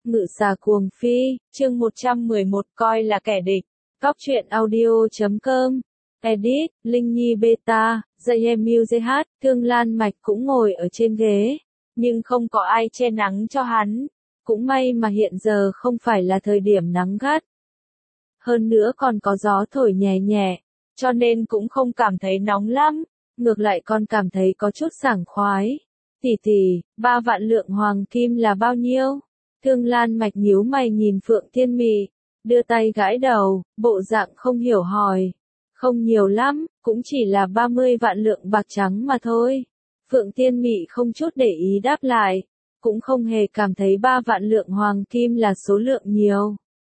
Ngự xà cuồng phi, chương 111 coi là kẻ địch. Cóc truyện audio.com. Edit, Linh Nhi Beta, JMUZH, Thương Lan Mạch cũng ngồi ở trên ghế. Nhưng không có ai che nắng cho hắn. Cũng may mà hiện giờ không phải là thời điểm nắng gắt. Hơn nữa còn có gió thổi nhẹ nhẹ, cho nên cũng không cảm thấy nóng lắm. Ngược lại còn cảm thấy có chút sảng khoái. Tỷ tỷ, 3 vạn lượng hoàng kim là bao nhiêu? Thương Lan Mạch nhíu mày nhìn Phượng Thiên Mị, đưa tay gãi đầu, bộ dạng không hiểu hỏi. Không nhiều lắm, cũng chỉ là 30 vạn lượng bạc trắng mà thôi. Phượng Thiên Mị không chút để ý đáp lại, cũng không hề cảm thấy 3 vạn lượng hoàng kim là số lượng nhiều.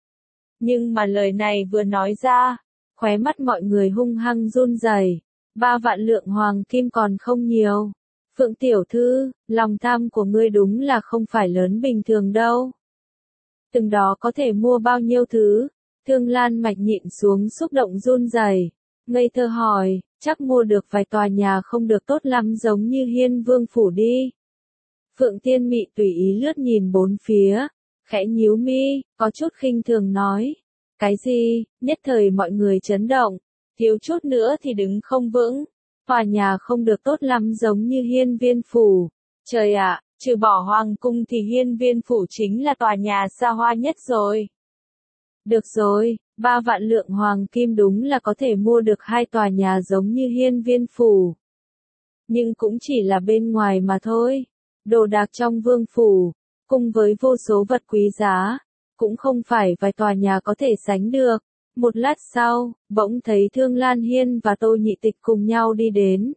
Nhưng mà lời này vừa nói ra, khóe mắt mọi người hung hăng run rẩy. 3 vạn lượng hoàng kim còn không nhiều. Phượng tiểu thư, lòng tham của ngươi đúng là không phải lớn bình thường đâu. Từng đó có thể mua bao nhiêu thứ? Thương Lan Mạch nhịn xuống xúc động run rẩy, ngây thơ hỏi, chắc mua được vài tòa nhà không được tốt lắm giống như Hiên Vương phủ đi. Phượng Thiên Mị tùy ý lướt nhìn bốn phía, khẽ nhíu mi, có chút khinh thường nói. Cái gì? Nhất thời mọi người chấn động, thiếu chút nữa thì đứng không vững. Tòa nhà không được tốt lắm giống như Hiên Viên phủ. Trời ạ, trừ bỏ hoàng cung thì Hiên Viên phủ chính là tòa nhà xa hoa nhất rồi. Được rồi, 3 vạn lượng hoàng kim đúng là có thể mua được 2 tòa nhà giống như Hiên Viên phủ. Nhưng cũng chỉ là bên ngoài mà thôi. Đồ đạc trong vương phủ, cùng với vô số vật quý giá, cũng không phải vài tòa nhà có thể sánh được. Một lát sau, bỗng thấy Thương Lan Hiên và Tô Nhị Tịch cùng nhau đi đến.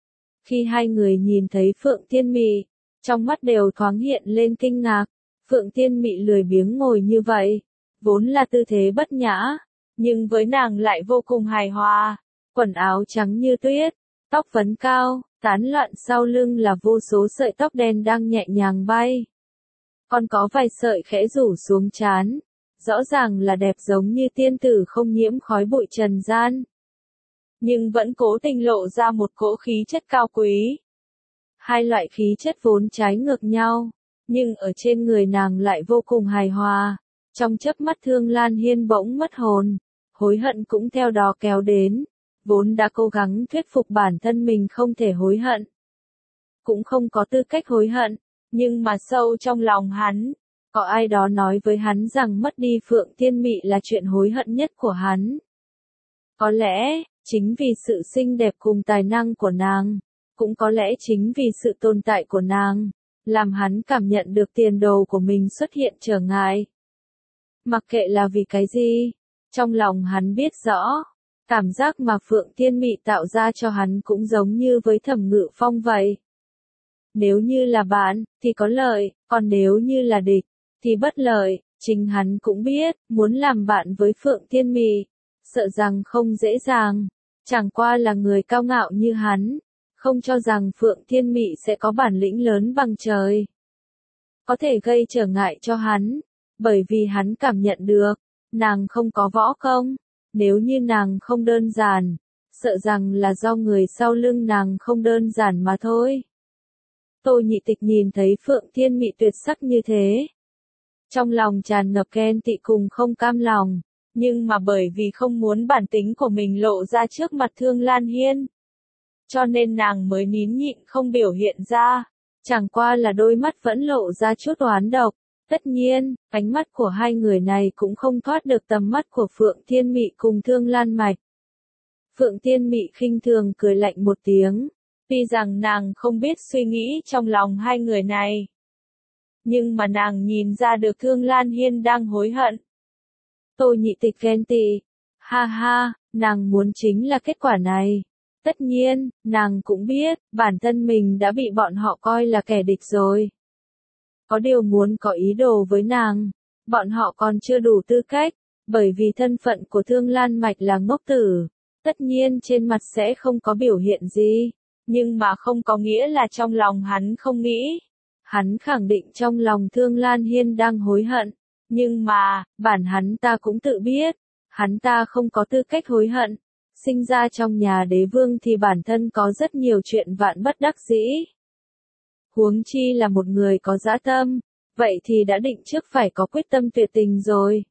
Khi hai người nhìn thấy Phượng Thiên Mị, trong mắt đều thoáng hiện lên kinh ngạc. Phượng Thiên Mị lười biếng ngồi như vậy, vốn là tư thế bất nhã, nhưng với nàng lại vô cùng hài hòa. Quần áo trắng như tuyết, tóc vấn cao, tán loạn sau lưng là vô số sợi tóc đen đang nhẹ nhàng bay. Còn có vài sợi khẽ rủ xuống trán. Rõ ràng là đẹp giống như tiên tử không nhiễm khói bụi trần gian. Nhưng vẫn cố tình lộ ra một cỗ khí chất cao quý. Hai loại khí chất vốn trái ngược nhau, nhưng ở trên người nàng lại vô cùng hài hòa. Trong chớp mắt Thương Lan Hiên bỗng mất hồn, hối hận cũng theo đó kéo đến. Vốn đã cố gắng thuyết phục bản thân mình không thể hối hận. Cũng không có tư cách hối hận, nhưng mà sâu trong lòng hắn, có ai đó nói với hắn rằng mất đi Phượng Thiên Mị là chuyện hối hận nhất của hắn. Có lẽ, chính vì sự xinh đẹp cùng tài năng của nàng, cũng có lẽ chính vì sự tồn tại của nàng, làm hắn cảm nhận được tiền đồ của mình xuất hiện trở ngại. Mặc kệ là vì cái gì, trong lòng hắn biết rõ, cảm giác mà Phượng Thiên Mị tạo ra cho hắn cũng giống như với Thẩm Ngự Phong vậy. Nếu như là bạn, thì có lợi, còn nếu như là địch, thì bất lợi. Chính hắn cũng biết, muốn làm bạn với Phượng Thiên Mị, sợ rằng không dễ dàng. Chẳng qua là người cao ngạo như hắn, không cho rằng Phượng Thiên Mị sẽ có bản lĩnh lớn bằng trời. Có thể gây trở ngại cho hắn, bởi vì hắn cảm nhận được, nàng không có võ công. Nếu như nàng không đơn giản, sợ rằng là do người sau lưng nàng không đơn giản mà thôi. Tô Nhị Tịch nhìn thấy Phượng Thiên Mị tuyệt sắc như thế, trong lòng tràn ngập ghen tị cùng không cam lòng, nhưng mà bởi vì không muốn bản tính của mình lộ ra trước mặt Thương Lan Hiên, cho nên nàng mới nín nhịn không biểu hiện ra, chẳng qua là đôi mắt vẫn lộ ra chút oán độc. Tất nhiên, ánh mắt của hai người này cũng không thoát được tầm mắt của Phượng Thiên Mị cùng Thương Lan Mạch. Phượng Thiên Mị khinh thường cười lạnh một tiếng, tuy rằng nàng không biết suy nghĩ trong lòng hai người này, nhưng mà nàng nhìn ra được Thương Lan Hiên đang hối hận. Tô Nhị Tịch ghen tị, ha ha, nàng muốn chính là kết quả này. Tất nhiên, nàng cũng biết, bản thân mình đã bị bọn họ coi là kẻ địch rồi. Có điều muốn có ý đồ với nàng, bọn họ còn chưa đủ tư cách, bởi vì thân phận của Thương Lan Mạch là ngốc tử. Tất nhiên trên mặt sẽ không có biểu hiện gì, nhưng mà không có nghĩa là trong lòng hắn không nghĩ. Hắn khẳng định trong lòng Thương Lan Hiên đang hối hận, nhưng mà, bản hắn ta cũng tự biết, hắn ta không có tư cách hối hận. Sinh ra trong nhà đế vương thì bản thân có rất nhiều chuyện vạn bất đắc dĩ. Huống chi là một người có dã tâm, vậy thì đã định trước phải có quyết tâm tuyệt tình rồi.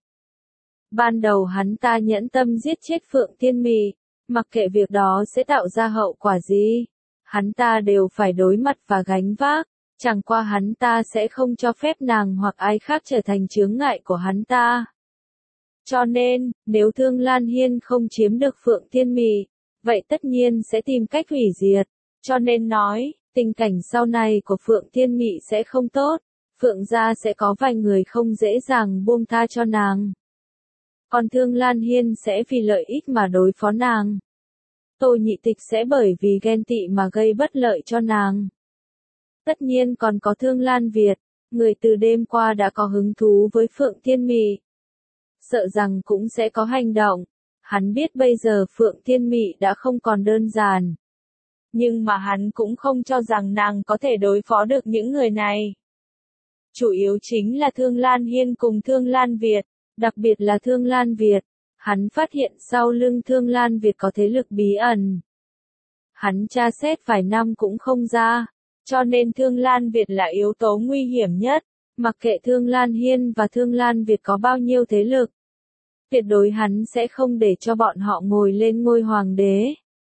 Ban đầu hắn ta nhẫn tâm giết chết Phượng Thiên Mị, mặc kệ việc đó sẽ tạo ra hậu quả gì, hắn ta đều phải đối mặt và gánh vác, chẳng qua hắn ta sẽ không cho phép nàng hoặc ai khác trở thành chướng ngại của hắn ta. Cho nên, nếu Thương Lan Hiên không chiếm được Phượng Thiên Mị, vậy tất nhiên sẽ tìm cách hủy diệt, cho nên nói, tình cảnh sau này của Phượng Thiên Mị sẽ không tốt, Phượng gia sẽ có vài người không dễ dàng buông tha cho nàng. Còn Thương Lan Hiên sẽ vì lợi ích mà đối phó nàng. Tô Nhị Tịch sẽ bởi vì ghen tị mà gây bất lợi cho nàng. Tất nhiên còn có Thương Lan Việt, người từ đêm qua đã có hứng thú với Phượng Thiên Mị. Sợ rằng cũng sẽ có hành động. Hắn biết bây giờ Phượng Thiên Mị đã không còn đơn giản. Nhưng mà hắn cũng không cho rằng nàng có thể đối phó được những người này. Chủ yếu chính là Thương Lan Hiên cùng Thương Lan Việt, đặc biệt là Thương Lan Việt. Hắn phát hiện sau lưng Thương Lan Việt có thế lực bí ẩn. Hắn tra xét vài năm cũng không ra, cho nên Thương Lan Việt là yếu tố nguy hiểm nhất, mặc kệ Thương Lan Hiên và Thương Lan Việt có bao nhiêu thế lực. Tuyệt đối hắn sẽ không để cho bọn họ ngồi lên ngôi hoàng đế.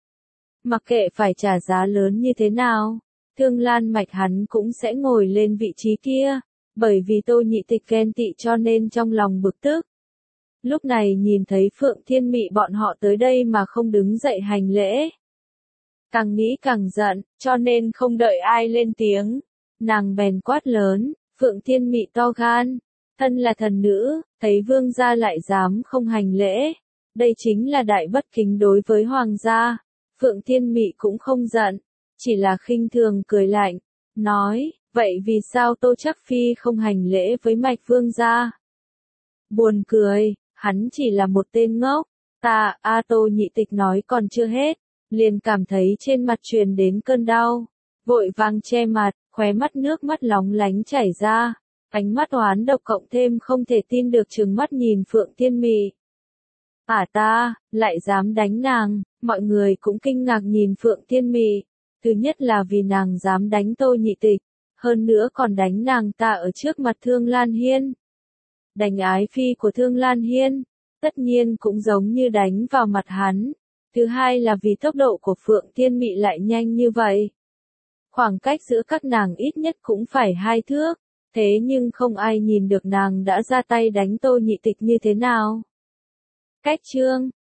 Mặc kệ phải trả giá lớn như thế nào, Thương Lan Mạch hắn cũng sẽ ngồi lên vị trí kia, bởi vì Tô Nhị Tịch ghen tị cho nên trong lòng bực tức. Lúc này nhìn thấy Phượng Thiên Mị bọn họ tới đây mà không đứng dậy hành lễ. Càng nghĩ càng giận, cho nên không đợi ai lên tiếng. Nàng bèn quát lớn, Phượng Thiên Mị to gan, thân là thần nữ, thấy vương gia lại dám không hành lễ. Đây chính là đại bất kính đối với hoàng gia. Phượng Thiên Mị cũng không giận, chỉ là khinh thường cười lạnh, nói, vậy vì sao Tô Trác Phi không hành lễ với Mạch vương gia? Buồn cười. Hắn chỉ là một tên ngốc, Tô Nhị Tịch nói còn chưa hết, liền cảm thấy trên mặt truyền đến cơn đau, vội vàng che mặt, khóe mắt nước mắt lóng lánh chảy ra, ánh mắt oán độc cộng thêm không thể tin được trừng mắt nhìn Phượng Thiên Mị. Ta, lại dám đánh nàng, mọi người cũng kinh ngạc nhìn Phượng Thiên Mị, thứ nhất là vì nàng dám đánh Tô Nhị Tịch, hơn nữa còn đánh nàng ta ở trước mặt Thương Lan Hiên. Đánh ái phi của Thương Lan Hiên, tất nhiên cũng giống như đánh vào mặt hắn. Thứ hai là vì tốc độ của Phượng Thiên Mị lại nhanh như vậy. Khoảng cách giữa các nàng ít nhất cũng phải 2 thước, thế nhưng không ai nhìn được nàng đã ra tay đánh Tô Nhị Tịch như thế nào. Cách chương